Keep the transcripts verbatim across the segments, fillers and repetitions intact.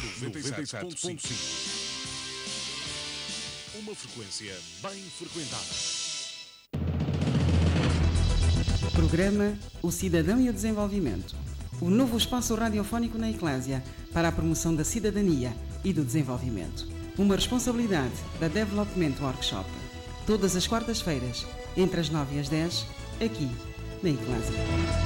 noventa e sete ponto cinco. Uma frequência bem frequentada. Programa O Cidadão e o Desenvolvimento. O novo espaço radiofónico na Eclésia para a promoção da cidadania e do desenvolvimento. Uma responsabilidade da Development Workshop. Todas as quartas-feiras, entre as nove e as dez, aqui na Eclésia.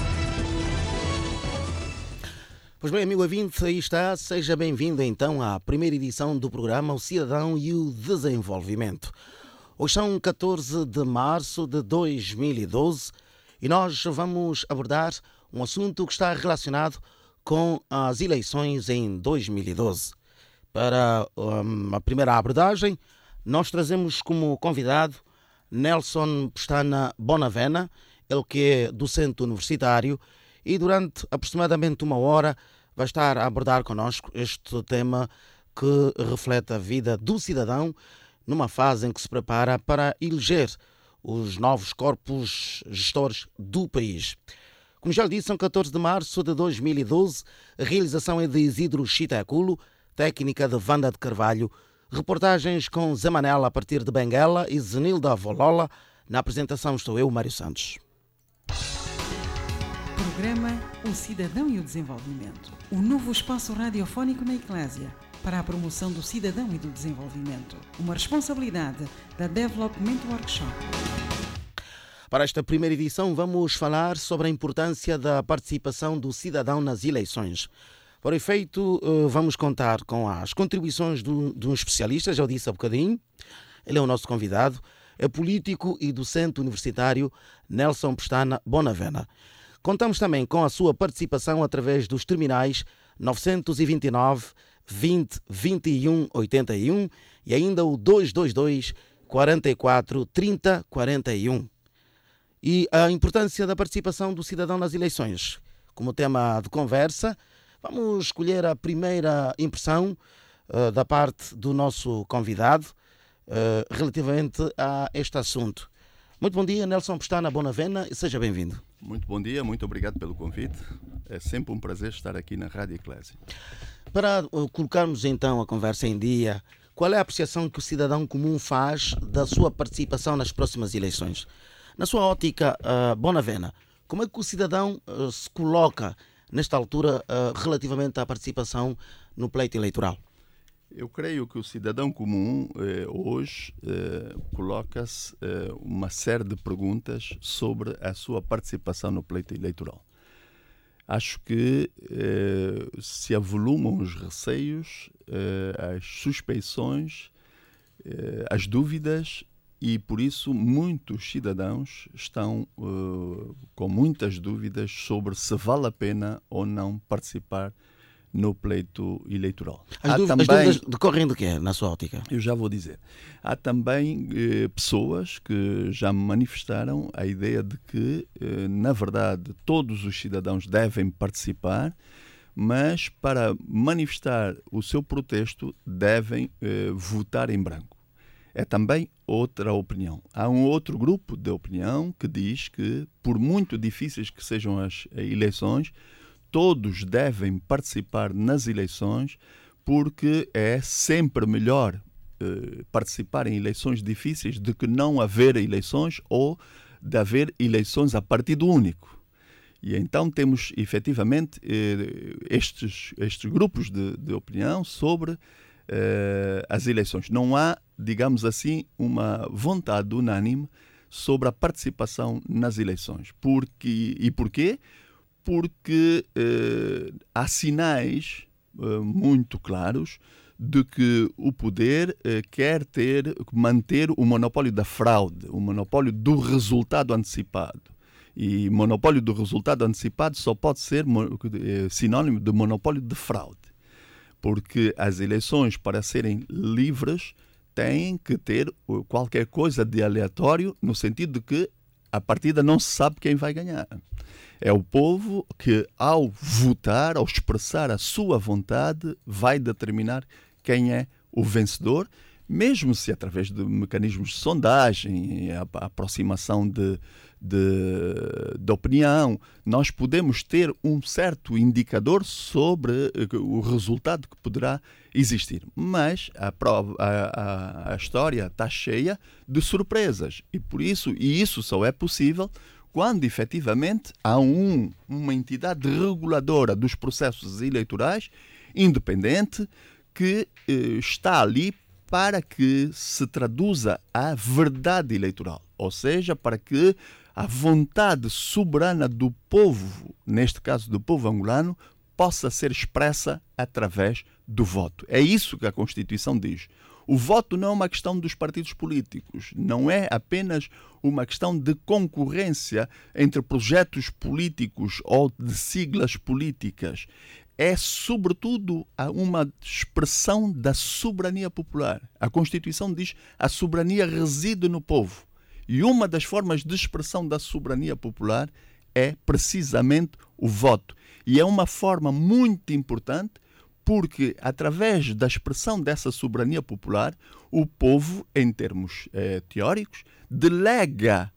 Pois bem, amigo ouvinte, aí está. Seja bem-vindo então à primeira edição do programa O Cidadão e o Desenvolvimento. Hoje são catorze de março de dois mil e doze e nós vamos abordar um assunto que está relacionado com as eleições em dois mil e doze. Para um, a primeira abordagem, nós trazemos como convidado Nelson Pestana Bonavena, ele que é docente universitário, e durante aproximadamente uma hora vai estar a abordar connosco este tema que reflete a vida do cidadão numa fase em que se prepara para eleger os novos corpos gestores do país. Como já lhe disse, são catorze de março de dois mil e doze, a realização é de Isidro Chitaculo, técnica de Wanda de Carvalho, reportagens com Zé Manela a partir de Benguela e Zenilda Volola. Na apresentação estou eu, Mário Santos. Programa O Cidadão e o Desenvolvimento. O novo espaço radiofónico na Eclésia para a promoção do cidadão e do desenvolvimento. Uma responsabilidade da Development Workshop. Para esta primeira edição vamos falar sobre a importância da participação do cidadão nas eleições. Por efeito, vamos contar com as contribuições de um especialista, já o disse há bocadinho. Ele é o nosso convidado, é político e docente universitário Nelson Pestana Bonavena. Contamos também com a sua participação através dos terminais nove dois nove, vinte, vinte e um, oitenta e um e ainda o dois dois dois, quarenta e quatro, trinta, quarenta e um. E a importância da participação do cidadão nas eleições. Como tema de conversa, vamos escolher a primeira impressão uh, da parte do nosso convidado uh, relativamente a este assunto. Muito bom dia, Nelson Pestana Bonavena, e seja bem-vindo. Muito bom dia, muito obrigado pelo convite. É sempre um prazer estar aqui na Rádio Eclésia. Para uh, colocarmos então a conversa em dia, qual é a apreciação que o cidadão comum faz da sua participação nas próximas eleições? Na sua ótica, uh, Bonavena, como é que o cidadão uh, se coloca nesta altura uh, relativamente à participação no pleito eleitoral? Eu creio que o cidadão comum eh, hoje eh, coloca-se eh, uma série de perguntas sobre a sua participação no pleito eleitoral. Acho que eh, se avolumam os receios, eh, as suspeições, eh, as dúvidas, e por isso muitos cidadãos estão uh, com muitas dúvidas sobre se vale a pena ou não participar no pleito eleitoral. As, dúvidas, também, as dúvidas decorrem de quê, na sua ótica? Eu já vou dizer. Há também eh, pessoas que já manifestaram a ideia de que, eh, na verdade, todos os cidadãos devem participar, mas para manifestar o seu protesto devem eh, votar em branco. É também outra opinião. Há um outro grupo de opinião que diz que, por muito difíceis que sejam as eleições, todos devem participar nas eleições, porque é sempre melhor eh, participar em eleições difíceis do que não haver eleições ou de haver eleições a partido único. E então temos efetivamente eh, estes, estes grupos de, de opinião sobre eh, as eleições. Não há, digamos assim, uma vontade unânime sobre a participação nas eleições. Porque, e porquê? Porque eh, há sinais eh, muito claros de que o poder eh, quer ter, manter o monopólio da fraude, o monopólio do resultado antecipado. E monopólio do resultado antecipado só pode ser eh, sinónimo de monopólio de fraude. Porque as eleições, para serem livres, têm que ter qualquer coisa de aleatório, no sentido de que a partida não se sabe quem vai ganhar. É o povo que, ao votar, ao expressar a sua vontade, vai determinar quem é o vencedor, mesmo se através de mecanismos de sondagem, a, a aproximação de, de, de opinião, nós podemos ter um certo indicador sobre o resultado que poderá existir. Mas a, prova, a, a, a história está cheia de surpresas e por isso, e isso só é possível quando efetivamente há um, uma entidade reguladora dos processos eleitorais independente que eh, está ali para que se traduza a verdade eleitoral, ou seja, para que a vontade soberana do povo, neste caso do povo angolano, possa ser expressa através do voto. É isso que a Constituição diz. O voto não é uma questão dos partidos políticos, não é apenas uma questão de concorrência entre projetos políticos ou de siglas políticas. É, sobretudo, uma expressão da soberania popular. A Constituição diz que a soberania reside no povo. E uma das formas de expressão da soberania popular é precisamente o voto. E é uma forma muito importante porque, através da expressão dessa soberania popular, o povo, em termos eh, teóricos, delega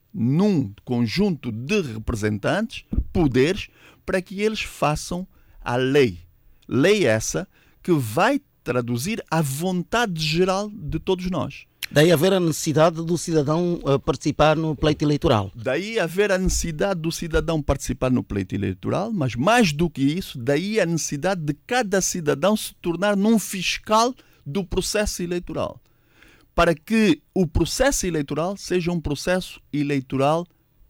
num conjunto de representantes poderes para que eles façam a lei. Lei essa que vai traduzir a vontade geral de todos nós. Daí haver a necessidade do cidadão uh, participar no pleito eleitoral. Daí haver a necessidade do cidadão participar no pleito eleitoral, mas mais do que isso, daí a necessidade de cada cidadão se tornar num fiscal do processo eleitoral. Para que o processo eleitoral seja um processo eleitoral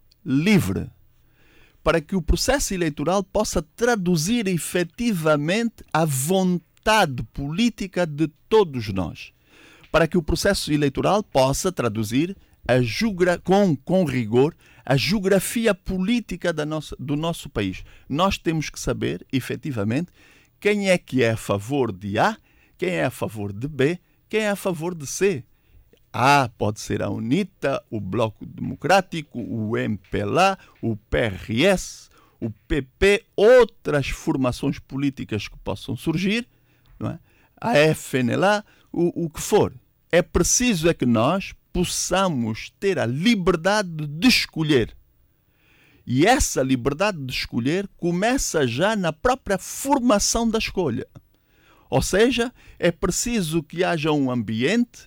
livre. Para que o processo eleitoral possa traduzir efetivamente a vontade política de todos nós. Para que o processo eleitoral possa traduzir a geogra- com, com rigor a geografia política da nossa, do nosso país. Nós temos que saber, efetivamente, quem é que é a favor de A, quem é a favor de B, quem é a favor de C. A pode ser a UNITA, o Bloco Democrático, o M P L A, o P R S, o P P, outras formações políticas que possam surgir, não é? A F N L A, o, o que for. É preciso é que nós possamos ter a liberdade de escolher. E essa liberdade de escolher começa já na própria formação da escolha. Ou seja, é preciso que haja um ambiente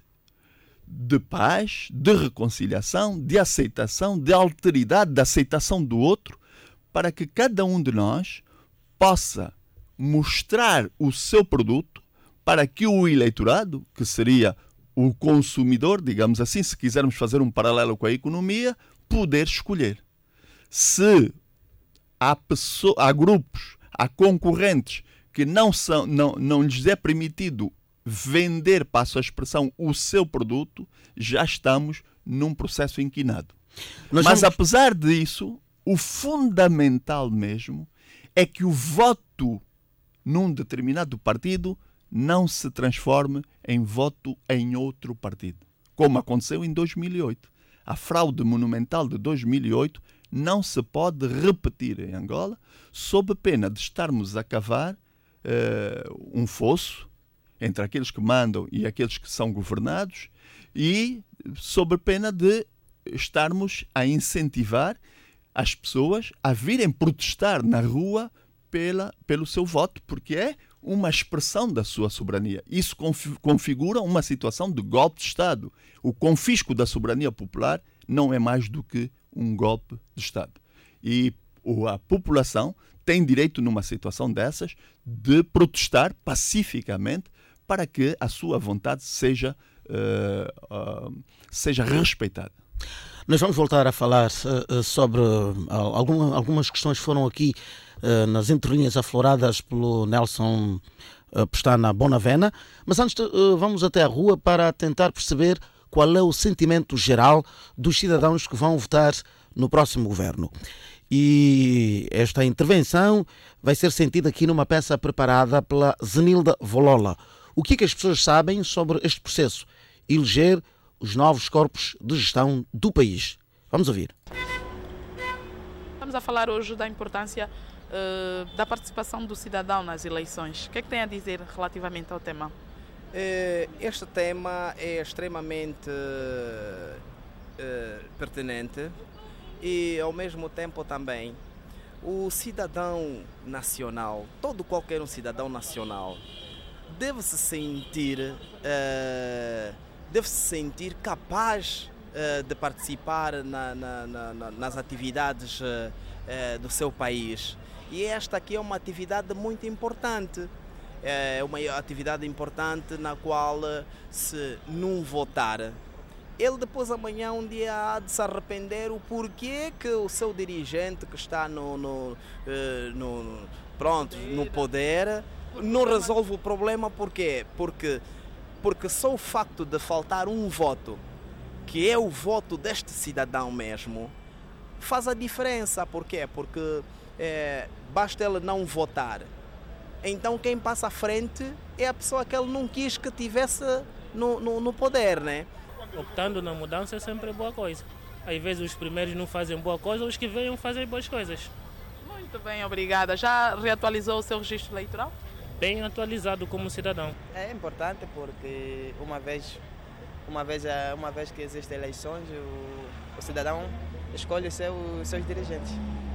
de paz, de reconciliação, de aceitação, de alteridade, de aceitação do outro, para que cada um de nós possa mostrar o seu produto para que o eleitorado, que seria o consumidor, digamos assim, se quisermos fazer um paralelo com a economia, poder escolher. Se há, pessoas, há grupos, há concorrentes que não, são, não, não lhes é permitido vender, passo a expressão, o seu produto, já estamos num processo inquinado. Nós Mas, vamos... apesar disso, o fundamental mesmo é que o voto num determinado partido não se transforme em voto em outro partido, como aconteceu em dois mil e oito. A fraude monumental de dois mil e oito não se pode repetir em Angola, sob pena de estarmos a cavar uh, um fosso entre aqueles que mandam e aqueles que são governados e sob pena de estarmos a incentivar as pessoas a virem protestar na rua pela, pelo seu voto, porque é uma expressão da sua soberania. Isso configura uma situação de golpe de Estado. O confisco da soberania popular não é mais do que um golpe de Estado. E a população tem direito, numa situação dessas, de protestar pacificamente para que a sua vontade seja, uh, uh, seja respeitada. Nós vamos voltar a falar uh, sobre uh, alguma, algumas questões que foram aqui uh, nas entrelinhas afloradas pelo Nelson uh, Pestana Bonavena, mas antes uh, vamos até a rua para tentar perceber qual é o sentimento geral dos cidadãos que vão votar no próximo governo. E esta intervenção vai ser sentida aqui numa peça preparada pela Zenilda Volola. O que é que as pessoas sabem sobre este processo? Eleger os novos corpos de gestão do país. Vamos ouvir. Estamos a falar hoje da importância uh, da participação do cidadão nas eleições. O que é que tem a dizer relativamente ao tema? Este tema é extremamente uh, pertinente e, ao mesmo tempo, também o cidadão nacional, todo qualquer um cidadão nacional, deve se sentir, uh, deve se sentir capaz uh, de participar na, na, na, nas atividades uh, uh, do seu país. E esta aqui é uma atividade muito importante. É uma atividade importante na qual, se não votar, ele depois amanhã um dia há de se arrepender o porquê que o seu dirigente que está no, no, no, pronto, no poder não resolve o problema. Porquê? Porque, porque só o facto de faltar um voto, que é o voto deste cidadão mesmo, faz a diferença. Porquê? Porque é, basta ele não votar. Então quem passa à frente é a pessoa que ele não quis que tivesse no, no, no poder, né? Optando na mudança é sempre boa coisa. Às vezes os primeiros não fazem boa coisa, os que venham fazem boas coisas. Muito bem, obrigada. Já reatualizou o seu registro eleitoral? Bem atualizado como cidadão. É importante porque uma vez, uma vez, uma vez que existem eleições, o, o cidadão escolhe os seu, seus dirigentes.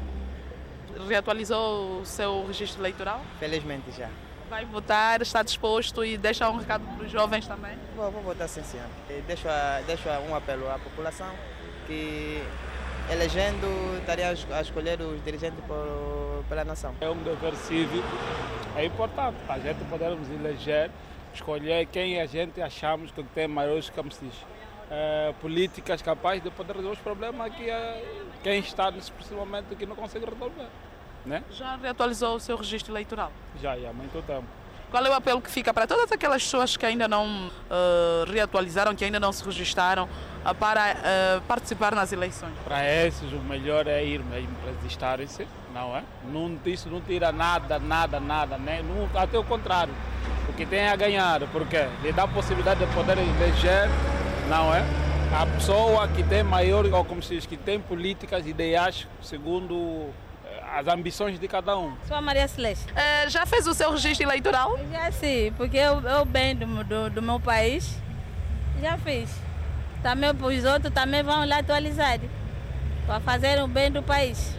Reatualizou o seu registro eleitoral? Felizmente já. Vai votar, está disposto e deixa um recado para os jovens também? Vou, vou votar sim, senhor. Deixo, deixo um apelo à população que, elegendo, estaria a escolher os dirigentes por, pela nação. É um dever cívico, é importante a gente podermos eleger, escolher quem a gente achamos que tem maiores, como se diz, é, políticas capazes de poder resolver os problemas que é, quem está nesse momento que não consegue resolver. Né? Já reatualizou o seu registro eleitoral? Já, já há muito tempo. Qual é o apelo que fica para todas aquelas pessoas que ainda não uh, reatualizaram, que ainda não se registraram, uh, para uh, participar nas eleições? Para esses, o melhor é ir mesmo registarem-se, não é? Não, isso não tira nada, nada, nada, né? Não, até o contrário. O que tem a ganhar, porque lhe dá a possibilidade de poder eleger, não é? A pessoa que tem maior, ou como se diz, que tem políticas, ideais, segundo as ambições de cada um. Sou a Maria Celeste. Uh, já fez o seu registro eleitoral? Já sim, porque eu, eu bem do, do, do meu país, já fiz. Também os outros também vão lá atualizar, para fazer o bem do país.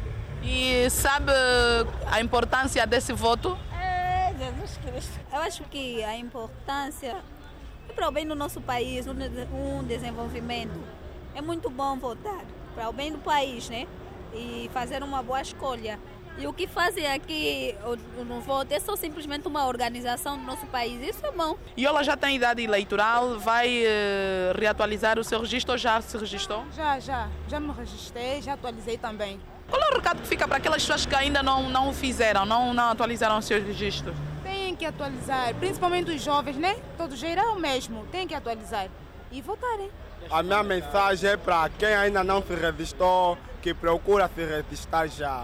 E sabe a importância desse voto? É, Jesus Cristo. Eu acho que a importância é para o bem do nosso país, um desenvolvimento. É muito bom votar para o bem do país, né? E fazer uma boa escolha. E o que fazem aqui no voto é só simplesmente uma organização do nosso país. Isso é bom. E ela já tem idade eleitoral, vai uh, reatualizar o seu registro ou já se registrou? Já, já. Já me registrei, já atualizei também. Qual é o recado que fica para aquelas pessoas que ainda não, não o fizeram, não, não atualizaram os seus registros? Tem que atualizar, principalmente os jovens, né? Todo geral mesmo, tem que atualizar e votarem. A minha mensagem é para quem ainda não se registrou, que procura se registrar já.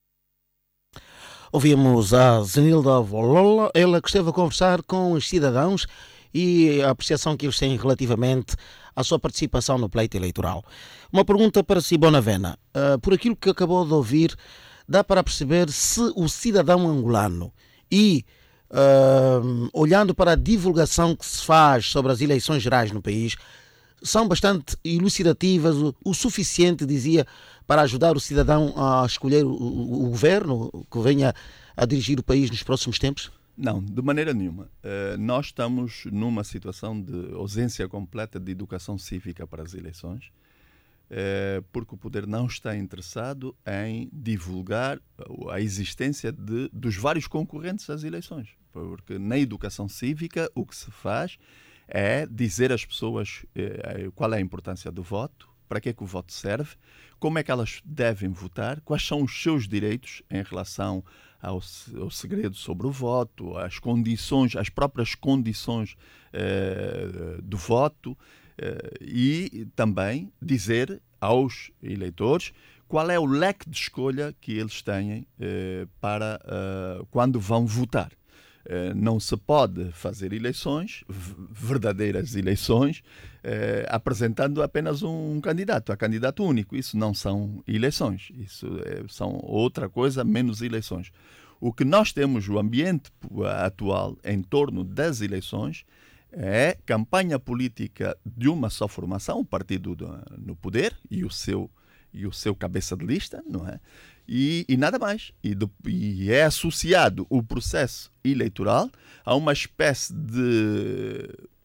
Ouvimos a Zenilda Volola, ela que esteve a conversar com os cidadãos e a apreciação que eles têm relativamente à sua participação no pleito eleitoral. Uma pergunta para si, Bonavena. Uh, por aquilo que acabou de ouvir, dá para perceber se o cidadão angolano e uh, olhando para a divulgação que se faz sobre as eleições gerais no país, são bastante elucidativas, o, o suficiente, dizia, para ajudar o cidadão a escolher o, o, o governo que venha a dirigir o país nos próximos tempos? Não, de maneira nenhuma. Uh, nós estamos numa situação de ausência completa de educação cívica para as eleições, uh, porque o poder não está interessado em divulgar a existência de, dos vários concorrentes às eleições. Porque na educação cívica o que se faz é dizer às pessoas eh, qual é a importância do voto, para que é que o voto serve, como é que elas devem votar, quais são os seus direitos em relação ao, ao segredo sobre o voto, as condições, as próprias condições eh, do voto eh, e também dizer aos eleitores qual é o leque de escolha que eles têm eh, para eh, quando vão votar. Não se pode fazer eleições, verdadeiras eleições, eh, apresentando apenas um candidato, a candidato único. Isso não são eleições, isso é, são outra coisa menos eleições. O que nós temos, o ambiente atual em torno das eleições, é campanha política de uma só formação, o partido do, no poder e o seu, e o seu cabeça de lista, não é? E, e nada mais. E, do, e é associado o processo eleitoral a uma espécie de,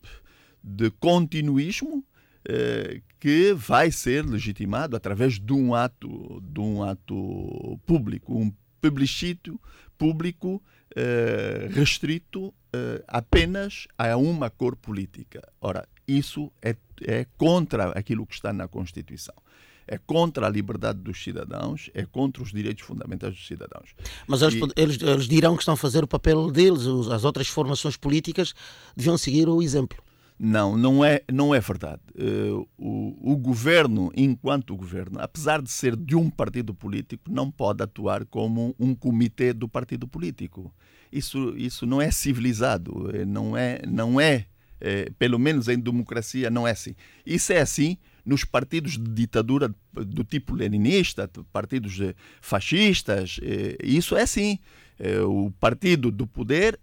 de continuismo eh, que vai ser legitimado através de um ato, de um ato público, um plebiscito público eh, restrito eh, apenas a uma cor política. Ora, isso é, é contra aquilo que está na Constituição. É contra a liberdade dos cidadãos, é contra os direitos fundamentais dos cidadãos. Mas eles, e... eles, eles dirão que estão a fazer o papel deles, as outras formações políticas deviam seguir o exemplo. Não, não é, não é verdade. Uh, o, o governo, enquanto governo, apesar de ser de um partido político, não pode atuar como um comitê do partido político. Isso, isso não é civilizado, não é, não é, é, pelo menos em democracia, não é assim. Isso é assim nos partidos de ditadura do tipo leninista, partidos fascistas, isso é assim. O partido do poder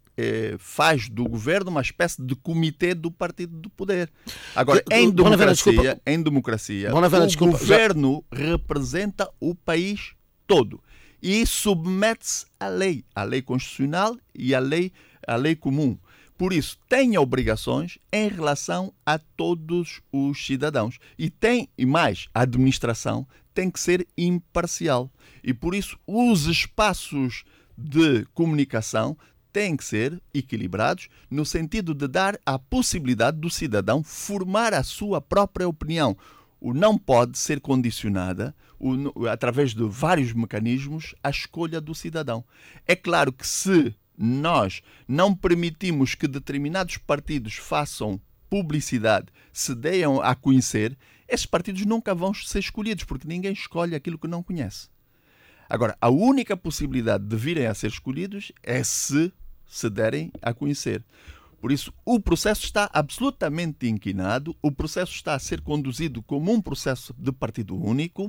faz do governo uma espécie de comitê do partido do poder. Agora, em democracia, em democracia o desculpa, governo já... representa o país todo e submete-se à lei, à lei constitucional e à lei, à lei comum. Por isso, tem obrigações em relação a todos os cidadãos. E tem, e mais, a administração tem que ser imparcial. E por isso, os espaços de comunicação têm que ser equilibrados no sentido de dar a possibilidade do cidadão formar a sua própria opinião. O não pode ser condicionada, o, através de vários mecanismos, à escolha do cidadão. É claro que se nós não permitimos que determinados partidos façam publicidade, se deem a conhecer, esses partidos nunca vão ser escolhidos, porque ninguém escolhe aquilo que não conhece. Agora, a única possibilidade de virem a ser escolhidos é se se derem a conhecer. Por isso, o processo está absolutamente inquinado, o processo está a ser conduzido como um processo de partido único,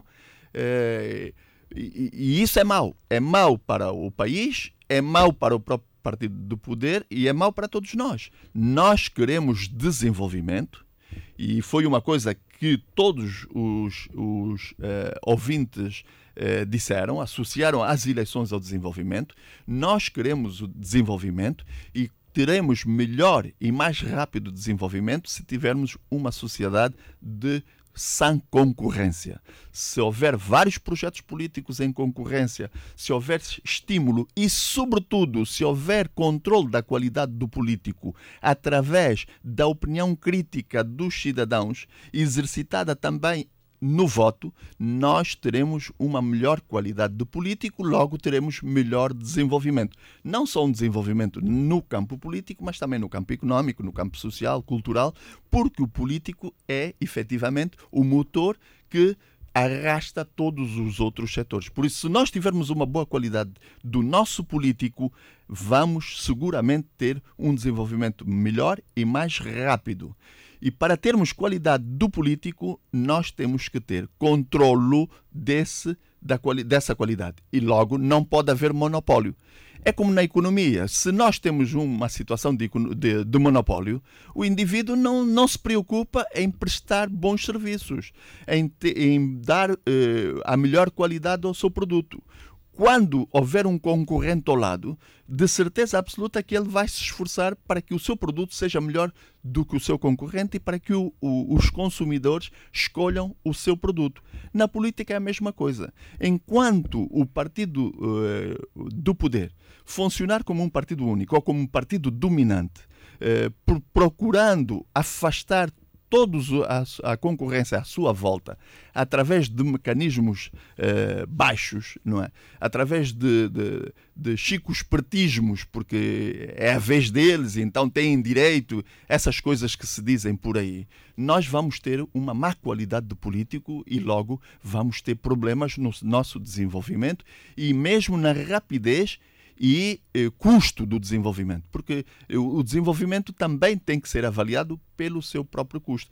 eh, e, e isso é mau. É mau para o país, é mau para o próprio partido do poder e é mau para todos nós. Nós queremos desenvolvimento e foi uma coisa que todos os, os uh, ouvintes uh, disseram, associaram as eleições ao desenvolvimento. Nós queremos o desenvolvimento e teremos melhor e mais rápido desenvolvimento se tivermos uma sociedade de sem concorrência. Se houver vários projetos políticos em concorrência, se houver estímulo e, sobretudo, se houver controle da qualidade do político através da opinião crítica dos cidadãos, exercitada também no voto, nós teremos uma melhor qualidade de político, logo teremos melhor desenvolvimento. Não só um desenvolvimento no campo político, mas também no campo económico, no campo social, cultural, porque o político é, efetivamente, o motor que arrasta todos os outros setores. Por isso, se nós tivermos uma boa qualidade do nosso político, vamos seguramente ter um desenvolvimento melhor e mais rápido. E para termos qualidade do político, nós temos que ter controlo desse, da quali- dessa qualidade. E logo não pode haver monopólio. É como na economia. Se nós temos uma situação de, de, de monopólio, o indivíduo não, não se preocupa em prestar bons serviços, em, te, em dar eh, a melhor qualidade ao seu produto. Quando houver um concorrente ao lado, de certeza absoluta que ele vai se esforçar para que o seu produto seja melhor do que o seu concorrente e para que o, o, os consumidores escolham o seu produto. Na política é a mesma coisa. Enquanto o partido uh, do poder funcionar como um partido único ou como um partido dominante, uh, procurando afastar todos a, a concorrência à sua volta, através de mecanismos eh, baixos, não é? Através de, de, de chicospertismos, porque é a vez deles, então têm direito, essas coisas que se dizem por aí, nós vamos ter uma má qualidade de político e logo vamos ter problemas no nosso desenvolvimento e mesmo na rapidez e eh, custo do desenvolvimento, porque eh, o desenvolvimento também tem que ser avaliado pelo seu próprio custo.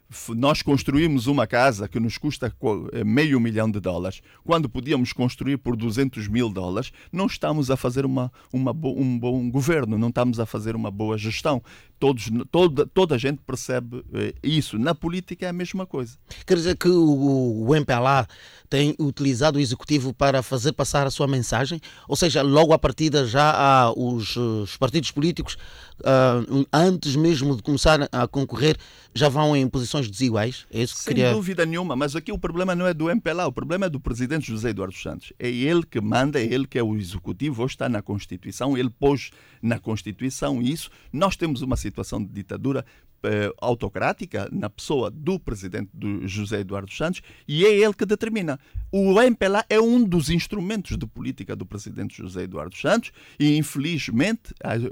nós construímos uma casa que nos custa meio milhão de dólares, quando podíamos construir por duzentos mil dólares, não estamos a fazer uma, uma bo- um bom governo, não estamos a fazer uma boa gestão. Todos, toda, toda a gente percebe eh, isso. Na política é a mesma coisa. Quer dizer que o, o M P L A tem utilizado o Executivo para fazer passar a sua mensagem? Ou seja, logo à partida já há os, os partidos políticos, uh, antes mesmo de começar a concorrer, já vão em posições desiguais? É isso que Sem queria... dúvida nenhuma, mas aqui o problema não é do M P L A, o problema é do presidente José Eduardo Santos. É ele que manda, é ele que é o Executivo, hoje está na Constituição, ele pôs na Constituição isso. Nós temos uma situação de ditadura eh, autocrática na pessoa do presidente do José Eduardo Santos e é ele que determina. O M P L A é um dos instrumentos de política do presidente José Eduardo Santos e, infelizmente,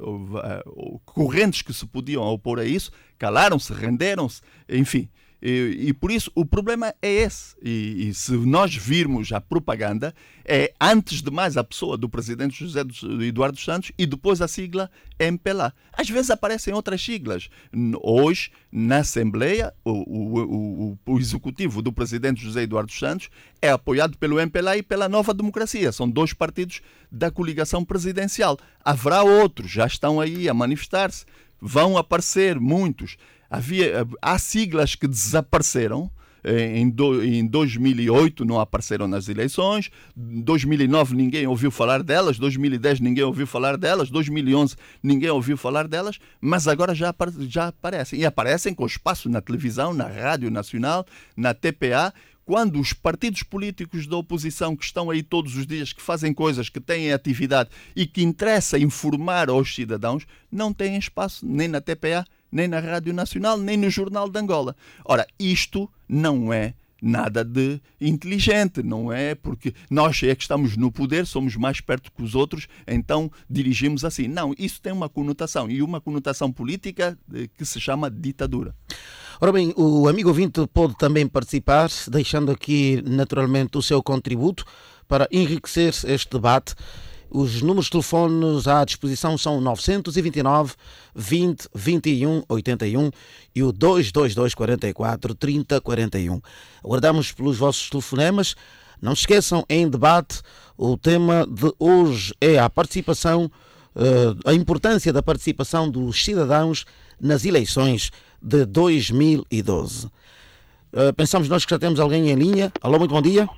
correntes que se podiam opor a isso calaram-se, renderam-se, enfim. E, e por isso o problema é esse. E, e se nós virmos a propaganda, é antes de mais a pessoa do presidente José Eduardo Santos e depois a sigla M P L A. Às vezes aparecem outras siglas. Hoje, na Assembleia, o, o, o, o executivo do presidente José Eduardo Santos é apoiado pelo M P L A e pela Nova Democracia. São dois partidos da coligação presidencial. Haverá outros, já estão aí a manifestar-se. Vão aparecer muitos. Havia, há siglas que desapareceram. Em, do, em dois mil e oito não apareceram nas eleições, em dois mil e nove ninguém ouviu falar delas, dois mil e dez ninguém ouviu falar delas, dois mil e onze ninguém ouviu falar delas, mas agora já, já aparecem. E aparecem com espaço na televisão, na Rádio Nacional, na T P A, quando os partidos políticos da oposição que estão aí todos os dias, que fazem coisas, que têm atividade e que interessa informar aos cidadãos, não têm espaço nem na T P A, nem na Rádio Nacional, nem no Jornal de Angola. Ora, isto não é nada de inteligente, não é porque nós é que estamos no poder, somos mais perto que os outros, então dirigimos assim. Não, isso tem uma conotação, e uma conotação política que se chama ditadura. Ora bem, o amigo ouvinte pode também participar, deixando aqui naturalmente o seu contributo para enriquecer este debate. Os números de telefones à disposição são novecentos e vinte e nove, vinte, vinte e um, oitenta e um e o dois dois dois, quarenta e quatro, trinta, quarenta e um. Aguardamos pelos vossos telefonemas. Não se esqueçam, em debate, o tema de hoje é a participação, a importância da participação dos cidadãos nas eleições de dois mil e doze. Pensamos nós que já temos alguém em linha. Alô, muito bom dia.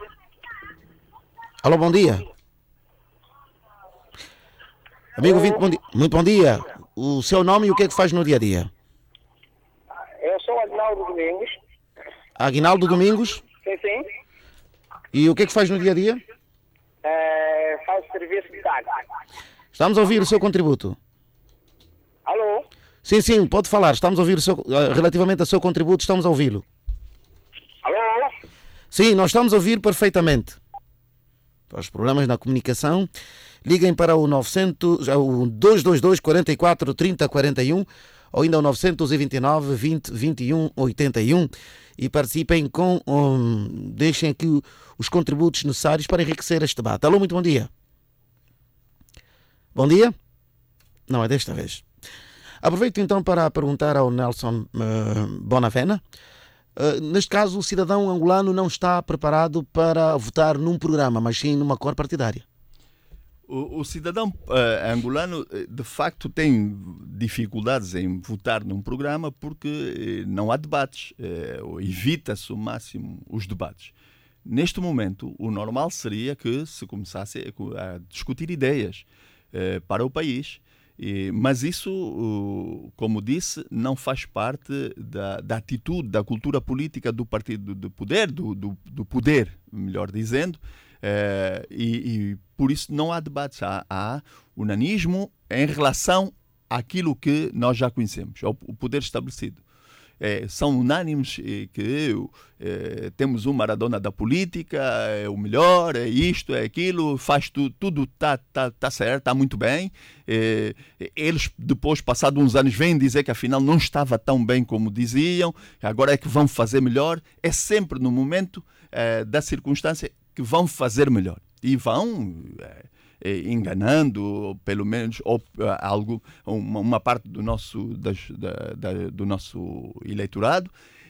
Alô, bom dia. Amigo ouvinte, bom dia. Muito bom dia. O seu nome e o que é que faz no dia a dia? Eu sou Aguinaldo Domingos. Aguinaldo Domingos? Sim, sim. E o que é que faz no dia a dia? É, faço serviço de táxi. Estamos a ouvir o seu contributo. Alô? Sim, sim, pode falar. Estamos a ouvir o seu, relativamente ao seu contributo, estamos a ouvi-lo. Alô? Sim, nós estamos a ouvir perfeitamente. Para os problemas na comunicação, liguem para o, novecentos, o dois dois dois, quarenta e quatro, trinta, quarenta e um ou ainda o novecentos e vinte e nove, vinte, vinte e um, oitenta e um e participem com, um, deixem aqui os contributos necessários para enriquecer este debate. Alô, muito bom dia. Bom dia? Não é desta vez. Aproveito então para perguntar ao Nelson uh, Bonavena. Uh, neste caso, o cidadão angolano não está preparado para votar num programa, mas sim numa cor partidária. O, o cidadão uh, angolano, de facto, tem dificuldades em votar num programa porque uh, não há debates, uh, evita-se o máximo os debates. Neste momento, o normal seria que se começasse a discutir ideias uh, para o país. E, mas isso, como disse, não faz parte da, da atitude, da cultura política do partido do poder, do, do, do poder, melhor dizendo, é, e, e por isso não há debates, há, há unanismo em relação àquilo que nós já conhecemos, ao poder estabelecido. É, são unânimes que é, temos um Maradona da política, é o melhor, é isto, é aquilo, faz tu, tudo está tá, tá certo, está muito bem. É, eles depois, passados uns anos, vêm dizer que afinal não estava tão bem como diziam, agora é que vão fazer melhor. É sempre no momento é, da circunstância que vão fazer melhor. E vão... É, enganando, pelo menos, ou, algo, uma, uma parte do nosso, das, da, da, do nosso eleitorado,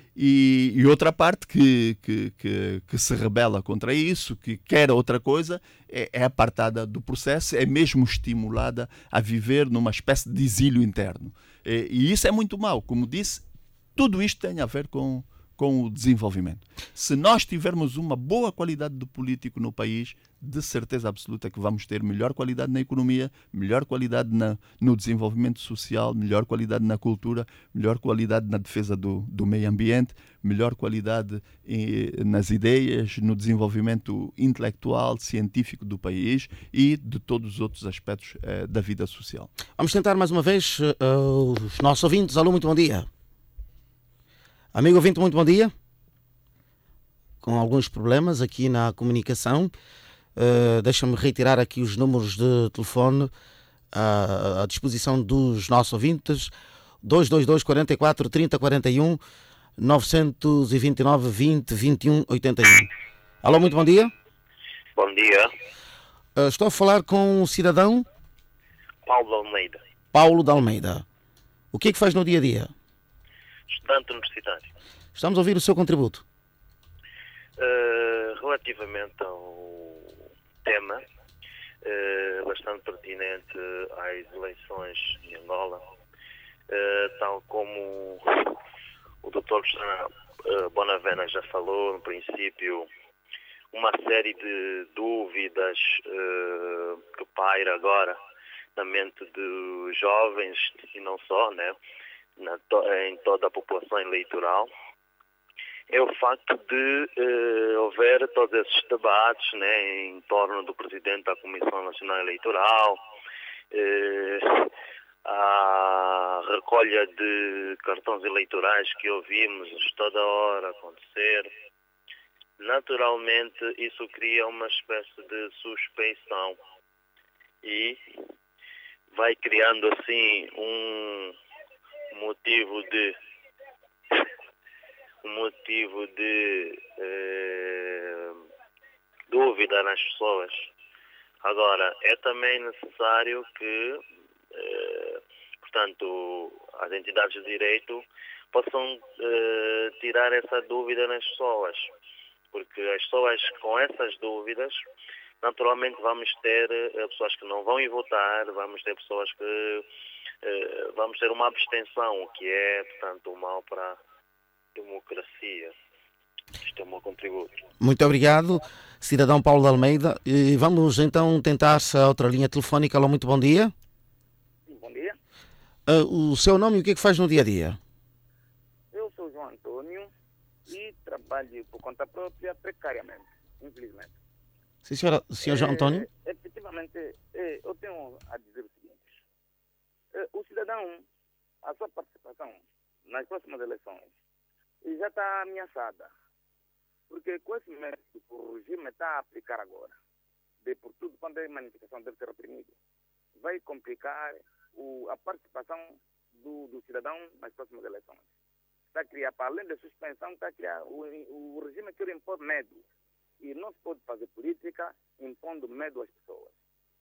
E, e outra parte que, que, que, que se rebela contra isso, que quer outra coisa, é, é apartada do processo, é mesmo estimulada a viver numa espécie de exílio interno. E, e isso é muito mau. Como disse, tudo isto tem a ver com, com o desenvolvimento. Se nós tivermos uma boa qualidade de político no país, de certeza absoluta que vamos ter melhor qualidade na economia, melhor qualidade na, no desenvolvimento social, melhor qualidade na cultura, melhor qualidade na defesa do, do meio ambiente, melhor qualidade em, nas ideias, no desenvolvimento intelectual, científico do país e de todos os outros aspectos eh, da vida social. Vamos tentar mais uma vez uh, os nossos ouvintes. Alô, muito bom dia. Amigo ouvinte, muito bom dia. Com alguns problemas aqui na comunicação. Uh, Deixa-me retirar aqui os números de telefone uh, à disposição dos nossos ouvintes. dois dois dois, quatro quatro, trinta, quarenta e um, novecentos e vinte e nove, vinte, vinte e um, oitenta e um. Alô, muito bom dia. Bom dia. Uh, estou a falar com o cidadão Paulo Almeida. Paulo de Almeida. O que é que faz no dia a dia? Estudante universitário. Estamos a ouvir o seu contributo. Uh, relativamente ao tema, uh, bastante pertinente às eleições em Angola, uh, tal como o doutor Bonavena já falou, no princípio, uma série de dúvidas uh, que paira agora na mente dos jovens e não só, né, na to em toda a população eleitoral, é o facto de uh, haver todos esses debates, né, em torno do presidente da Comissão Nacional Eleitoral, uh, a recolha de cartões eleitorais que ouvimos toda hora acontecer. Naturalmente, isso cria uma espécie de suspeição e vai criando assim um motivo de um motivo de eh, dúvida nas pessoas. Agora, é também necessário que, eh, portanto, as entidades de direito possam eh, tirar essa dúvida nas pessoas, porque as pessoas com essas dúvidas, naturalmente vamos ter eh, pessoas que não vão ir votar, vamos ter pessoas que eh, vamos ter uma abstenção, o que é, portanto, mal para a democracia. Isto é o meu contributo. Muito obrigado, cidadão Paulo de Almeida. E vamos então tentar a outra linha telefónica. Alô, muito bom dia. Bom dia. Uh, o seu nome e o que é que faz no dia a dia? Eu sou João Antônio e trabalho por conta própria precariamente, infelizmente. Sim, senhora, senhor João Antônio. É, efetivamente, é, eu tenho a dizer o seguinte. É, o cidadão, a sua participação nas próximas eleições já está ameaçada. Porque com esse método que o regime está a aplicar agora, de por tudo quando a manifestação deve ser reprimida, vai complicar o, a participação do, do cidadão nas próximas eleições. Está a criar, para além da suspensão, está a criar, o, o regime quer impor medo. E não se pode fazer política impondo medo às pessoas.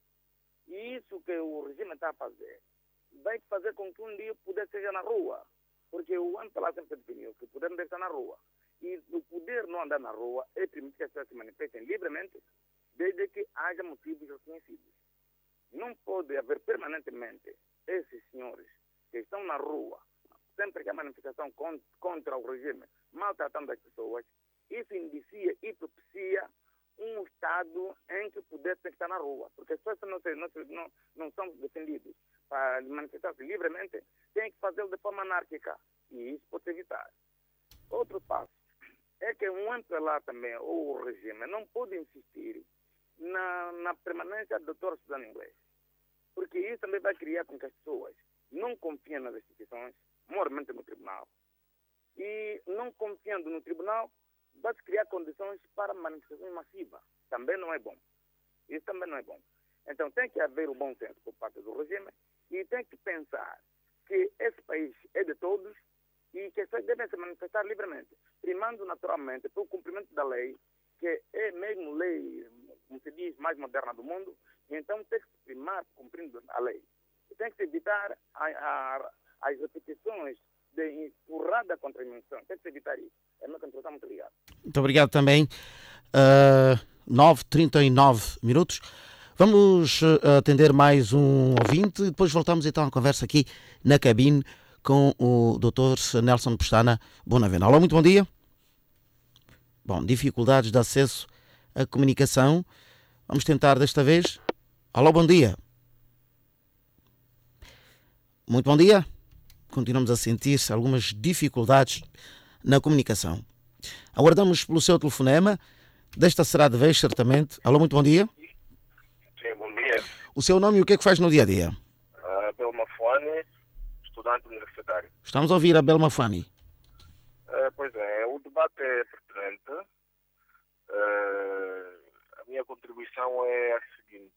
E isso que o regime está a fazer vai fazer com que um dia o poder seja na rua. Porque o M P L A sempre definiu que o poder não deve estar na rua. E o poder não andar na rua é permitir que as pessoas se manifestem livremente, desde que haja motivos reconhecidos. Não pode haver permanentemente esses senhores que estão na rua, sempre que há manifestação contra o regime, maltratando as pessoas. Isso indicia e propicia um Estado em que o poder tem que estar na rua. Porque as pessoas não, não, não, não são defendidas para manifestar-se livremente, tem que fazê-lo de forma anárquica. E isso pode evitar. Outro passo é que um M P L A também, ou o regime, não pode insistir na, na permanência do doutor estudando inglês. Porque isso também vai criar com que as pessoas não confiem nas instituições, moralmente no tribunal. E não confiando no tribunal, vai criar condições para manifestações massivas. Também não é bom. Isso também não é bom. Então tem que haver o bom senso por parte do regime e tem que pensar que esse país é de todos e que as pessoas devem se manifestar livremente, primando naturalmente pelo cumprimento da lei, que é mesmo lei, como se diz, mais moderna do mundo, e então tem que se primar cumprindo a lei. E tem que se evitar a, a, as repetições de empurrada contra a imunização. Tem que se evitar isso. É a minha contribuição. Muito obrigado. Muito obrigado também. Uh, nove e trinta e nove minutos. Vamos uh, atender mais um ouvinte e depois voltamos então à conversa aqui na cabine com o doutor Nelson Pestana Bonavena. Alô, muito bom dia. Bom, dificuldades de acesso à comunicação. Vamos tentar desta vez. Alô, bom dia. Muito bom dia. Continuamos a sentir algumas dificuldades na comunicação. Aguardamos pelo seu telefonema. Desta será de vez, certamente. Alô, muito bom dia. Sim, bom dia. O seu nome e o que é que faz no dia a dia? Uh, Abel Mafani, estudante universitário. Estamos a ouvir a Abel Mafani. Uh, pois é, o debate é pertinente. Uh, a minha contribuição é a seguinte.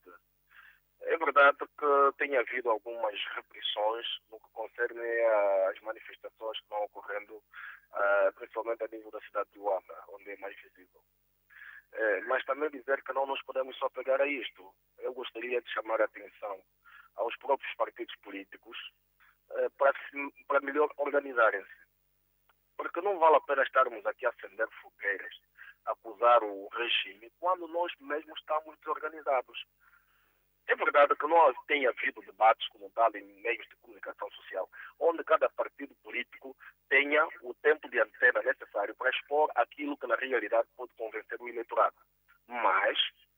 É verdade que tem havido algumas repressões no que concerne às manifestações que estão ocorrendo, uh, principalmente a nível da cidade de Luanda, onde é mais visível. Uh, mas também dizer que não nos podemos só pegar a isto. Eu gostaria de chamar a atenção aos próprios partidos políticos uh, para, se, para melhor organizarem-se. Porque não vale a pena estarmos aqui a acender fogueiras, acusar o regime, quando nós mesmos estamos desorganizados. É verdade que não tem havido debates como tal em meios de comunicação social, onde cada partido político tenha o tempo de antena necessário para expor aquilo que na realidade pode convencer o eleitorado. Mas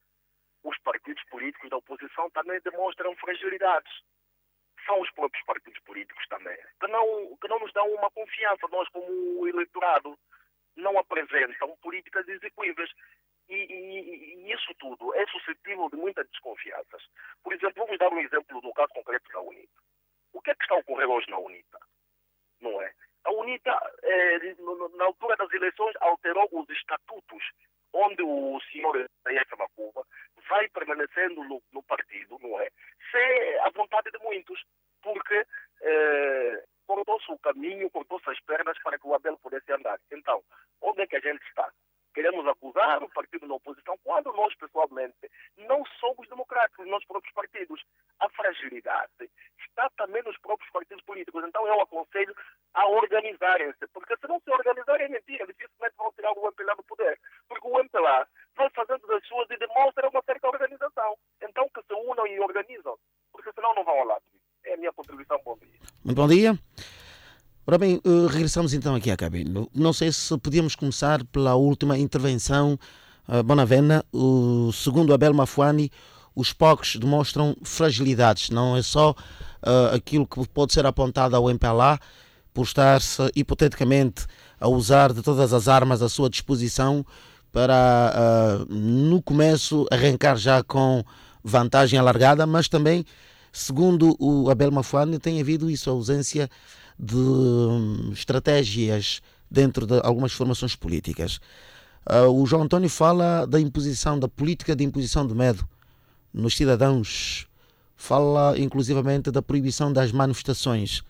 os partidos políticos da oposição também demonstram fragilidades. São os próprios partidos políticos também, que não, que não nos dão uma confiança. Nós, como eleitorado, não apresentam políticas execuíveis. E, e, e isso tudo é suscetível de muitas desconfianças. Por exemplo, vamos dar um exemplo no caso concreto da UNITA. O que é que está a ocorrer hoje na UNITA? Não é? A UNITA, eh, na altura das eleições, alterou os estatutos, onde o senhor F. Macuba vai permanecendo no, no partido, não é? Sem a vontade de muitos, porque eh, cortou-se o caminho, cortou-se as pernas para que o Abel pudesse andar. Então, onde é que a gente está? Queremos acusar o partido na oposição quando nós, pessoalmente, não somos democráticos nos próprios partidos. A fragilidade está também nos próprios partidos políticos. Então, eu aconselho a organizarem-se, porque se não se organizarem, é mentira, dificilmente vão tirar o M P L A do poder. Porque o M P L A vai fazendo das suas e demonstra uma certa organização. Então, que se unam e organizam, porque senão não vão ao lado. É a minha contribuição. Bom dia. Muito bom dia. Ora bem, uh, regressamos então aqui à cabine. Não sei se podíamos começar pela última intervenção. Uh, Bonavena, uh, segundo Abel Mafani, os P O Cs demonstram fragilidades. Não é só uh, aquilo que pode ser apontado ao M P L A por estar-se hipoteticamente a usar de todas as armas à sua disposição para, uh, no começo, arrancar já com vantagem alargada, mas também, segundo o Abel Mafani, tem havido isso, a ausência de um, estratégias dentro de algumas formações políticas. Uh, o João António fala da imposição, da política de imposição de medo nos cidadãos, fala inclusivamente da proibição das manifestações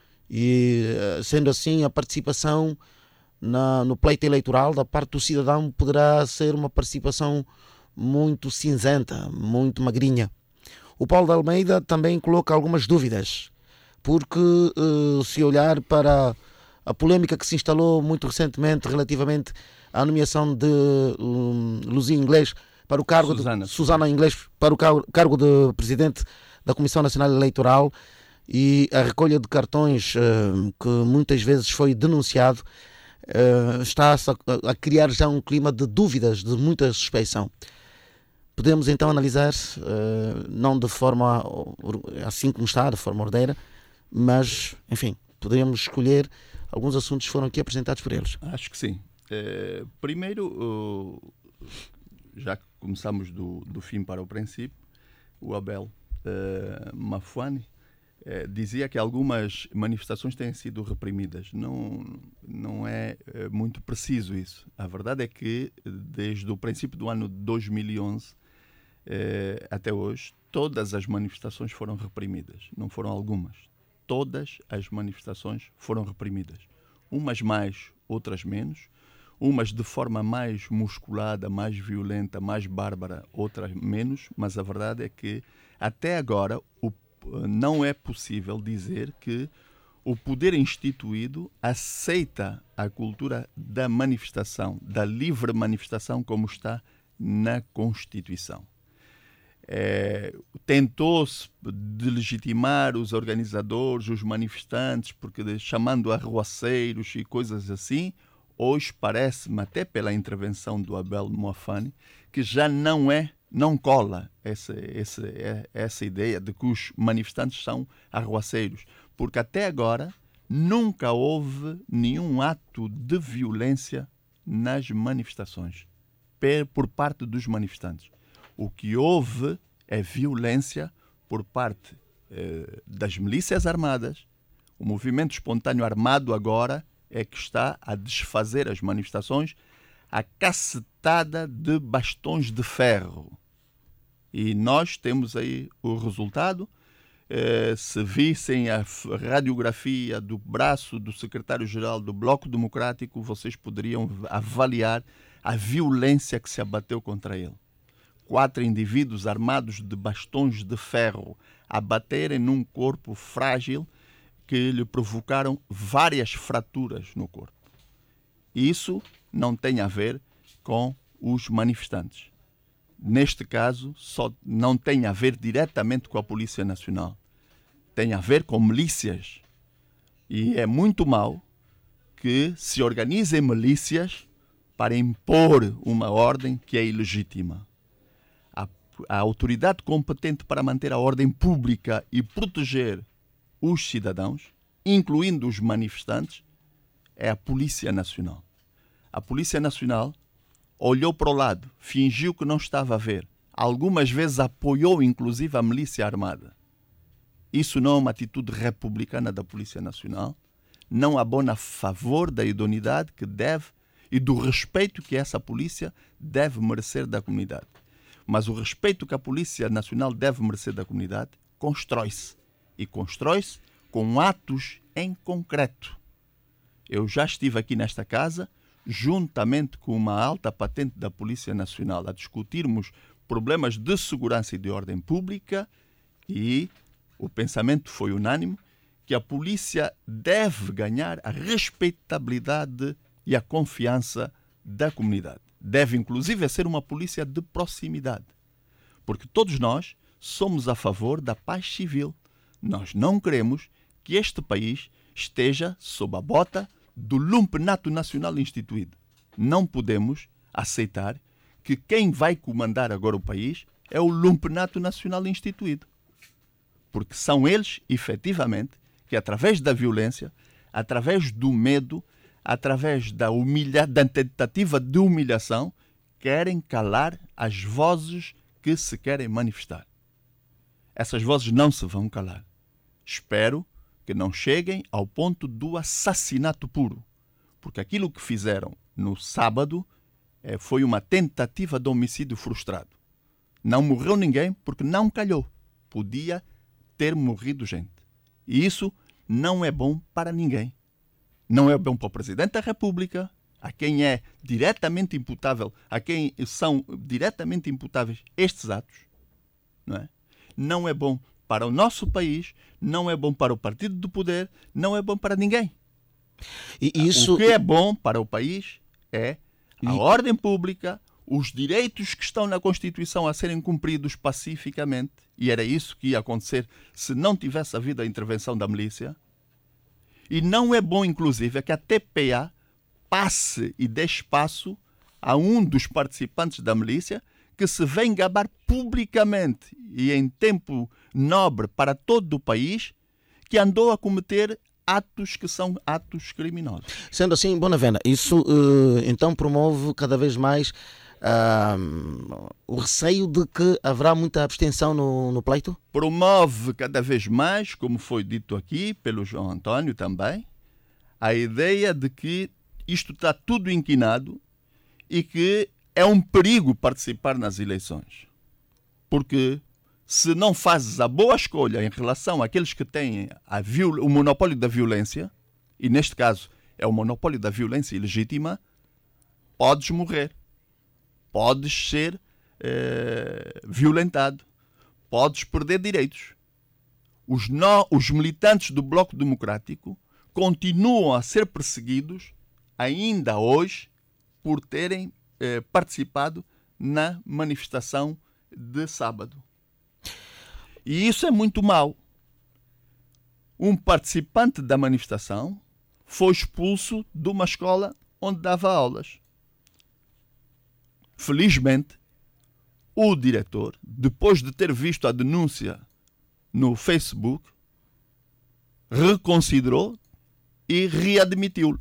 e, uh, sendo assim, a participação na, no pleito eleitoral da parte do cidadão poderá ser uma participação muito cinzenta, muito magrinha. O Paulo de Almeida também coloca algumas dúvidas, porque uh, se olhar para a polêmica que se instalou muito recentemente relativamente à nomeação de um, Luzia Inglês para o cargo Susana. de Susana Inglês para o cargo de presidente da Comissão Nacional Eleitoral e a recolha de cartões uh, que muitas vezes foi denunciado, uh, está a, a criar já um clima de dúvidas, de muita suspeição. Podemos então analisar, uh, não de forma assim como está, de forma ordeira, mas, enfim, podemos escolher alguns assuntos que foram aqui apresentados por eles. Acho que sim. É, primeiro, uh, já que começamos do, do fim para o princípio, o Abel uh, Mafani uh, dizia que algumas manifestações têm sido reprimidas. Não, não é uh, muito preciso isso. A verdade é que, desde o princípio do ano de dois mil e onze uh, até hoje, todas as manifestações foram reprimidas. Não foram algumas. Todas as manifestações foram reprimidas. Umas mais, outras menos. Umas de forma mais musculada, mais violenta, mais bárbara, outras menos. Mas a verdade é que, até agora, o, não é possível dizer que o poder instituído aceita a cultura da manifestação, da livre manifestação, como está na Constituição. É, tentou-se delegitimar os organizadores, os manifestantes, porque chamando arruaceiros e coisas assim. Hoje parece-me, até pela intervenção do Abel Moafani, que já não é, não cola essa, essa, essa ideia de que os manifestantes são arruaceiros, porque até agora nunca houve nenhum ato de violência nas manifestações por parte dos manifestantes. O que houve é violência por parte eh, das milícias armadas. O movimento espontâneo armado agora é que está a desfazer as manifestações, a cacetada de bastões de ferro. E nós temos aí o resultado. Eh, se vissem a radiografia do braço do secretário-geral do Bloco Democrático, vocês poderiam avaliar a violência que se abateu contra ele. Quatro indivíduos armados de bastões de ferro a baterem num corpo frágil que lhe provocaram várias fraturas no corpo. Isso não tem a ver com os manifestantes. Neste caso, só não tem a ver diretamente com a Polícia Nacional. Tem a ver com milícias. E é muito mau que se organizem milícias para impor uma ordem que é ilegítima. A, a autoridade competente para manter a ordem pública e proteger os cidadãos, incluindo os manifestantes, é a Polícia Nacional. A Polícia Nacional olhou para o lado, fingiu que não estava a ver. Algumas vezes apoiou, inclusive, a milícia armada. Isso não é uma atitude republicana da Polícia Nacional, não abona a favor da idoneidade que deve e do respeito que essa polícia deve merecer da comunidade. Mas o respeito que a Polícia Nacional deve merecer da comunidade constrói-se. E constrói-se com atos em concreto. Eu já estive aqui nesta casa, juntamente com uma alta patente da Polícia Nacional, a discutirmos problemas de segurança e de ordem pública, e o pensamento foi unânime que a polícia deve ganhar a respeitabilidade e a confiança da comunidade. Deve, inclusive, ser uma polícia de proximidade, porque todos nós somos a favor da paz civil. Nós não queremos que este país esteja sob a bota do lumpenato nacional instituído. Não podemos aceitar que quem vai comandar agora o país é o lumpenato nacional instituído. Porque são eles, efetivamente, que através da violência, através do medo, através da, humilha... da tentativa de humilhação, querem calar as vozes que se querem manifestar. Essas vozes não se vão calar. Espero que não cheguem ao ponto do assassinato puro, porque aquilo que fizeram no sábado eh, foi uma tentativa de homicídio frustrado. Não morreu ninguém porque não calhou. Podia ter morrido gente. E isso não é bom para ninguém. Não é bom para o Presidente da República, a quem é diretamente imputável, a quem são diretamente imputáveis estes atos. Não é? Não é bom para o nosso país, não é bom para o partido do poder, não é bom para ninguém. E isso... O que é bom para o país é a e... ordem pública, os direitos que estão na Constituição a serem cumpridos pacificamente, e era isso que ia acontecer se não tivesse havido a intervenção da milícia. E não é bom, inclusive, que a T P A passe e dê espaço a um dos participantes da milícia que se vem gabar publicamente e em tempo nobre para todo o país que andou a cometer atos que são atos criminosos. Sendo assim, Bonavena, isso uh, então promove cada vez mais uh, o receio de que haverá muita abstenção no, no pleito? Promove cada vez mais, como foi dito aqui pelo João António também, a ideia de que isto está tudo inquinado e que é um perigo participar nas eleições. Porque se não fazes a boa escolha em relação àqueles que têm a viol... o monopólio da violência, e neste caso é o monopólio da violência ilegítima, podes morrer, podes ser eh, violentado, podes perder direitos. os, no, os militantes do Bloco Democrático continuam a ser perseguidos ainda hoje por terem eh, participado na manifestação de sábado. E isso é muito mau. Um participante da manifestação foi expulso de uma escola onde dava aulas. Felizmente, o diretor, depois de ter visto a denúncia no Facebook, reconsiderou e readmitiu-lo.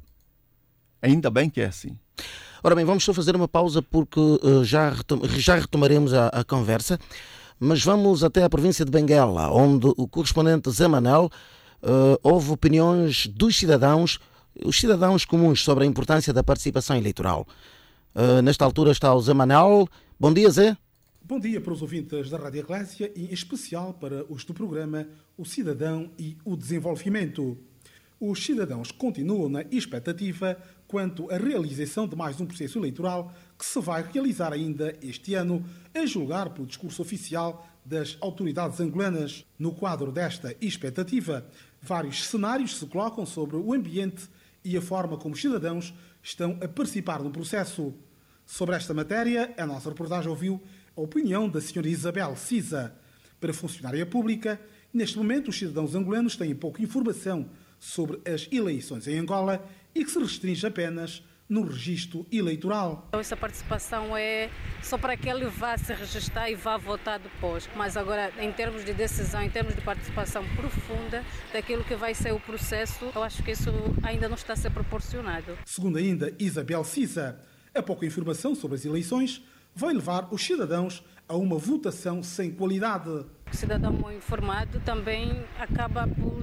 Ainda bem que é assim. Ora bem, vamos só fazer uma pausa porque uh, já, retom já retomaremos a, a conversa, mas vamos até a província de Benguela, onde o correspondente Zé Manel uh, houve opiniões dos cidadãos, os cidadãos comuns, sobre a importância da participação eleitoral. Uh, nesta altura está o Zé Manel. Bom dia, Zé. Bom dia para os ouvintes da Rádio Eclésia e em especial para os do programa O Cidadão e o Desenvolvimento. Os cidadãos continuam na expectativa quanto à realização de mais um processo eleitoral que se vai realizar ainda este ano, a julgar pelo discurso oficial das autoridades angolanas. No quadro desta expectativa, vários cenários se colocam sobre o ambiente e a forma como os cidadãos estão a participar no processo. Sobre esta matéria, a nossa reportagem ouviu a opinião da senhora Isabel Cisa. Para funcionária pública, neste momento os cidadãos angolanos têm pouca informação sobre as eleições em Angola e que se restringe apenas no registro eleitoral. Essa participação é só para que ele vá se registrar e vá votar depois. Mas agora, em termos de decisão, em termos de participação profunda daquilo que vai ser o processo, eu acho que isso ainda não está a ser proporcionado. Segundo ainda Isabel Cisa, a pouca informação sobre as eleições vai levar os cidadãos a uma votação sem qualidade. O cidadão mal informado também acaba por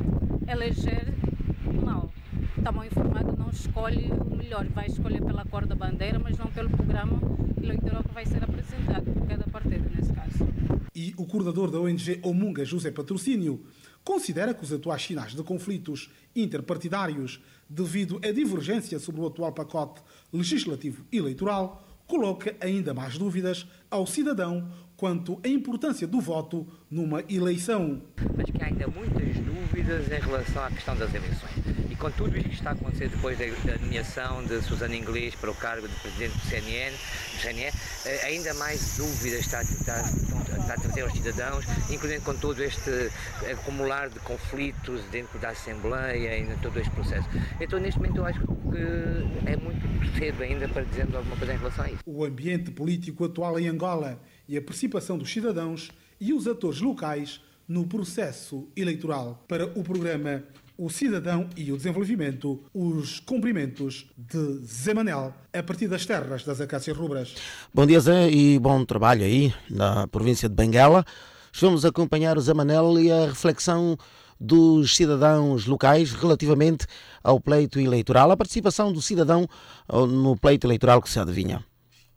eleger mal. Está mal informado, não escolhe o melhor, vai escolher pela cor da bandeira, mas não pelo programa eleitoral que vai ser apresentado por cada partido, nesse caso. E o coordenador da O N G Omunga, José Patrocínio, considera que os atuais sinais de conflitos interpartidários devido à divergência sobre o atual pacote legislativo eleitoral coloca ainda mais dúvidas ao cidadão quanto à importância do voto numa eleição. Mas que há ainda muitas dúvidas em relação à questão das eleições. E com tudo isto que está a acontecer depois da nomeação de Susana Inglês para o cargo de presidente do C N N, do C N E, ainda mais dúvidas está, está, está a trazer aos cidadãos, incluindo com todo este acumular de conflitos dentro da Assembleia e todo este processo. Então, neste momento, eu acho que é muito cedo ainda para dizermos alguma coisa em relação a isso. O ambiente político atual em Angola e a participação dos cidadãos e os atores locais no processo eleitoral. Para o programa O Cidadão e o Desenvolvimento, os cumprimentos de Zé Manel, a partir das terras das Acácias Rubras. Bom dia, Zé, e bom trabalho aí na província de Benguela. Vamos acompanhar o Zé Manel e a reflexão dos cidadãos locais relativamente ao pleito eleitoral, a participação do cidadão no pleito eleitoral que se adivinha.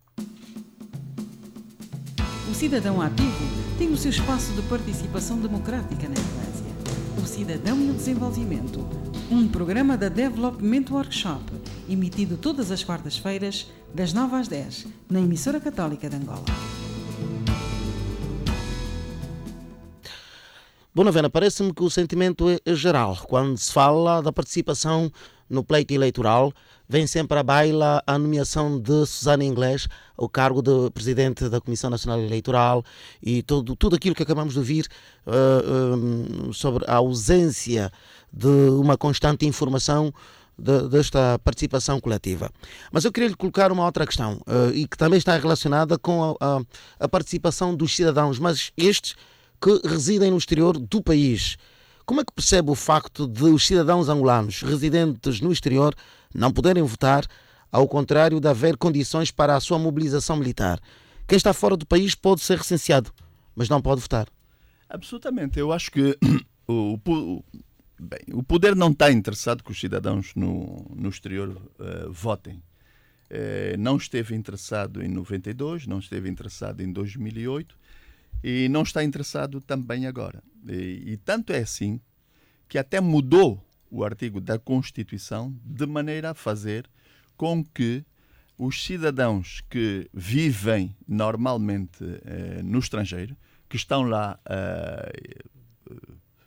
O cidadão ativo tem o seu espaço de participação democrática na Eclésia. O Cidadão e o Desenvolvimento, um programa da Development Workshop, emitido todas as quartas-feiras, das nove às dez, na emissora católica de Angola. Bom, Novena, parece-me que o sentimento é geral. Quando se fala da participação no pleito eleitoral, vem sempre à baila a nomeação de Susana Inglês ao cargo de Presidente da Comissão Nacional Eleitoral e tudo, tudo aquilo que acabamos de ouvir uh, uh, sobre a ausência de uma constante informação de, desta participação coletiva. Mas eu queria lhe colocar uma outra questão uh, e que também está relacionada com a, a, a participação dos cidadãos, mas estes que residem no exterior do país. Como é que percebe o facto de os cidadãos angolanos residentes no exterior não poderem votar, ao contrário de haver condições para a sua mobilização militar? Quem está fora do país pode ser recenseado, mas não pode votar. Absolutamente. Eu acho que o, o, bem, o poder não está interessado que os cidadãos no, no exterior uh, votem. Uh, não esteve interessado em noventa e dois, não esteve interessado em dois mil e oito e não está interessado também agora. E, e tanto é assim que até mudou o artigo da Constituição de maneira a fazer com que os cidadãos que vivem normalmente eh, no estrangeiro, que estão lá eh,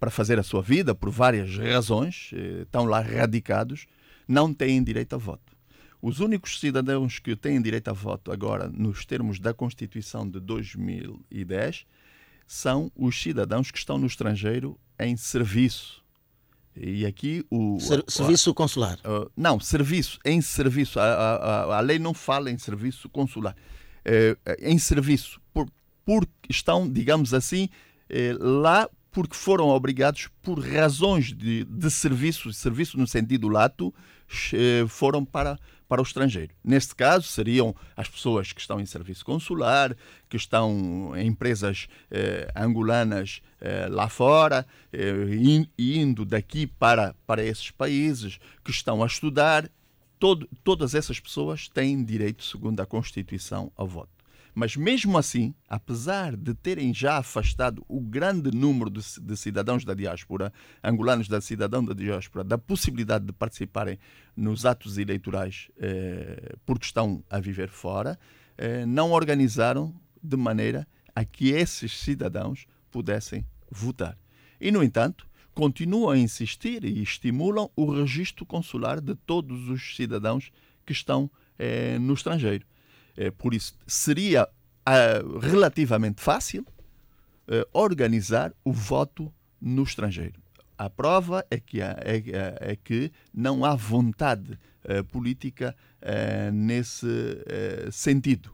para fazer a sua vida, por várias razões, eh, estão lá radicados, não têm direito a voto. Os únicos cidadãos que têm direito a voto agora, nos termos da Constituição de dois mil e dez, são os cidadãos que estão no estrangeiro em serviço. E aqui o... Ser, serviço consular. Uh, não, serviço, em serviço. A, a, a lei não fala em serviço consular. Uh, em serviço, por, por estão, digamos assim, uh, lá porque foram obrigados por razões de, de serviço, serviço no sentido lato, uh, foram para, para o estrangeiro. Neste caso, seriam as pessoas que estão em serviço consular, que estão em empresas eh, angolanas eh, lá fora, eh, indo daqui para, para esses países, que estão a estudar. Todo, todas essas pessoas têm direito, segundo a Constituição, ao voto. Mas mesmo assim, apesar de terem já afastado o grande número de, de cidadãos da diáspora, angolanos da cidadão da diáspora, da possibilidade de participarem nos atos eleitorais eh, porque estão a viver fora, eh, não organizaram de maneira a que esses cidadãos pudessem votar. E, no entanto, continuam a insistir e estimulam o registro consular de todos os cidadãos que estão eh, no estrangeiro. Eh, por isso, seria eh, relativamente fácil eh, organizar o voto no estrangeiro. A prova é que, há, é, é que não há vontade eh, política eh, nesse eh, sentido.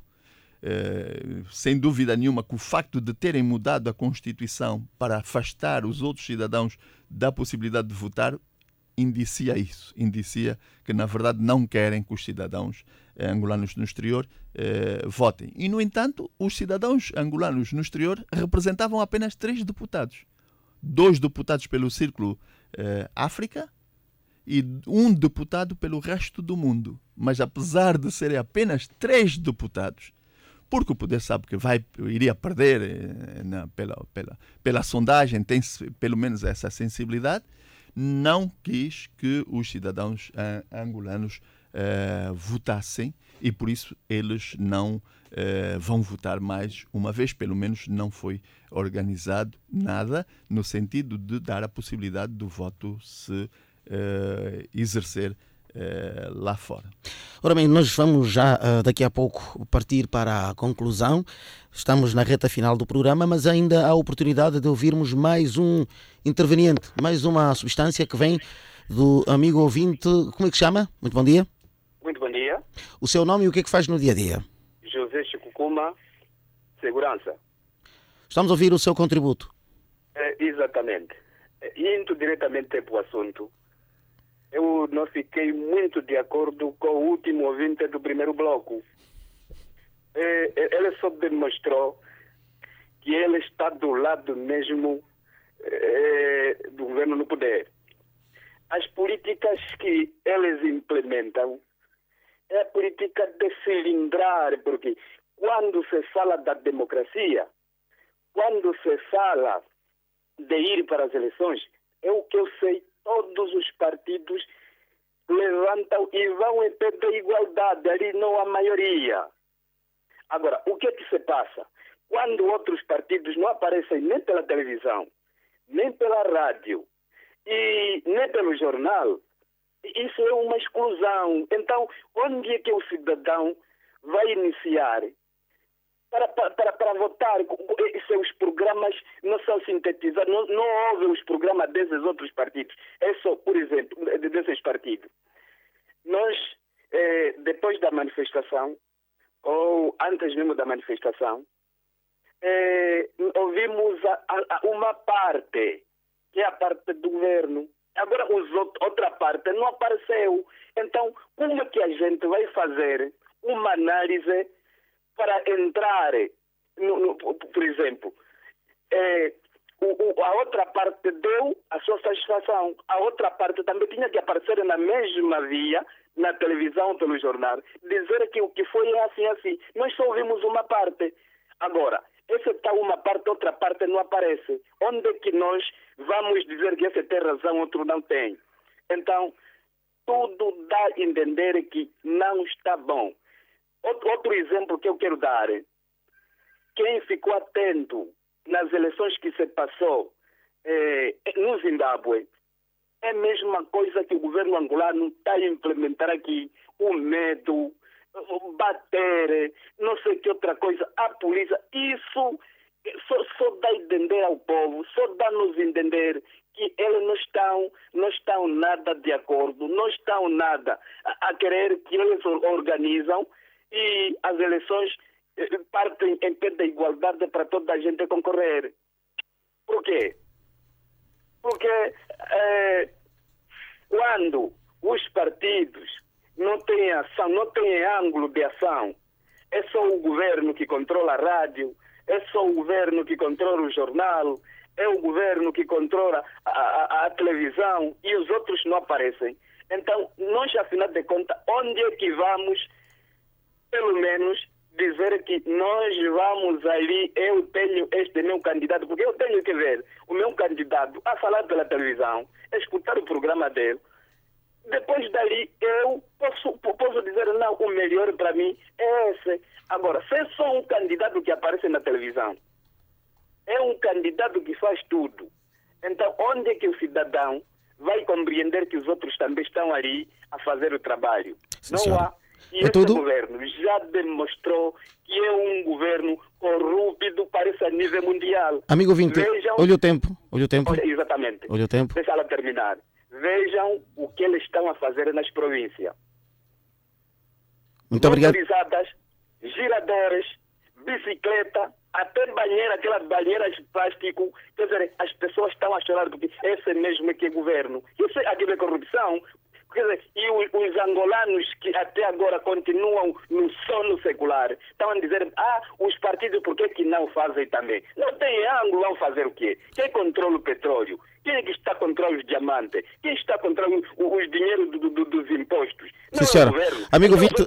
Uh, sem dúvida nenhuma que o facto de terem mudado a Constituição para afastar os outros cidadãos da possibilidade de votar indicia isso, indicia que na verdade não querem que os cidadãos eh, angolanos no exterior eh, votem. E, no entanto, os cidadãos angolanos no exterior representavam apenas três deputados. Dois deputados pelo Círculo eh, África e um deputado pelo resto do mundo. Mas apesar de serem apenas três deputados, porque o poder sabe que vai, iria perder eh, na, pela, pela, pela sondagem, tem pelo menos essa sensibilidade, não quis que os cidadãos eh, angolanos eh, votassem e por isso eles não eh, vão votar mais uma vez, pelo menos não foi organizado nada no sentido de dar a possibilidade do voto se eh, exercer Eh, lá fora. Ora bem, nós vamos já uh, daqui a pouco partir para a conclusão. Estamos na reta final do programa, mas ainda há a oportunidade de ouvirmos mais um interveniente, mais uma substância que vem do amigo ouvinte. Como é que chama? Muito bom dia. Muito bom dia. O seu nome e o que é que faz no dia a dia? José Chicucuma, Segurança. Estamos a ouvir o seu contributo. É, exatamente. Indo diretamente para o assunto, eu não fiquei muito de acordo com o último ouvinte do primeiro bloco. É, ele só demonstrou que ele está do lado mesmo é, do governo no poder. As políticas que eles implementam é a política de cilindrar, porque quando se fala da democracia, quando se fala de ir para as eleições, é o que eu sei, todos os partidos levantam e vão em pé de igualdade, ali não há maioria. Agora, o que é que se passa? Quando outros partidos não aparecem nem pela televisão, nem pela rádio e nem pelo jornal, isso é uma exclusão. Então, onde é que o cidadão vai iniciar para, para, para votar? Seus programas não são sintetizados, não, não houve os programas desses outros partidos. É só, por exemplo, desses partidos. Nós, eh, depois da manifestação, ou antes mesmo da manifestação, eh, ouvimos a, a, uma parte, que é a parte do governo. Agora, os outro, outra parte não apareceu. Então, como é que a gente vai fazer uma análise para entrar, no, no, por exemplo, é, o, o, a outra parte deu a sua satisfação, a outra parte também tinha que aparecer na mesma via, na televisão, pelo jornal, dizer que o que foi é assim, assim. Nós só ouvimos uma parte. Agora, essa está uma parte, outra parte não aparece. Onde é que nós vamos dizer que esse tem razão, outro não tem? Então, tudo dá a entender que não está bom. Outro, outro exemplo que eu quero dar, quem ficou atento nas eleições que se passou eh, no Zimbábue, é a mesma coisa que o governo angolano está a implementar aqui. O medo, bater, não sei que outra coisa, a polícia. Isso só, só dá a entender ao povo, só dá-nos a entender que eles não estão, não estão nada de acordo, não estão nada a, a querer que eles organizam e as eleições eh, partem em pé da igualdade para toda a gente concorrer. Por quê? Porque eh, quando os partidos não têm ação, não têm ângulo de ação, é só o governo que controla a rádio, é só o governo que controla o jornal, é o governo que controla a, a, a televisão e os outros não aparecem. Então, nós, afinal de contas, onde é que vamos, pelo menos, dizer que nós vamos ali, eu tenho este meu candidato, porque eu tenho que ver o meu candidato a falar pela televisão, escutar o programa dele. Depois dali, eu posso, posso dizer, não, o melhor para mim é esse. Agora, se é só um candidato que aparece na televisão, é um candidato que faz tudo. Então, onde é que o cidadão vai compreender que os outros também estão ali a fazer o trabalho? Sim, não senhora. Há. E é esse tudo? Governo já demonstrou que é um governo corrupto, parece a nível mundial. Amigo ouvinte, Vejam... olha o tempo. Olha o tempo. Olha, exatamente. Olha o tempo. Deixa ela terminar. Vejam o que eles estão a fazer nas províncias. Muito obrigado. Motorizadas, giradores, bicicleta, até banheira, aquelas banheiras de plástico. Quer dizer, as pessoas estão a chorar porque esse mesmo é que é governo. Isso é aquilo é corrupção. Quer dizer, e os, os angolanos que até agora continuam no sono secular estão a dizer, ah, os partidos por que que não fazem também? Não tem ângulo, vão fazer o quê? Quem controla o petróleo? Quem é que está contra os diamantes? Quem está contra os, os dinheiros do, do, dos impostos? Não Sim, senhora. É o governo. Amigo então, ouvinte,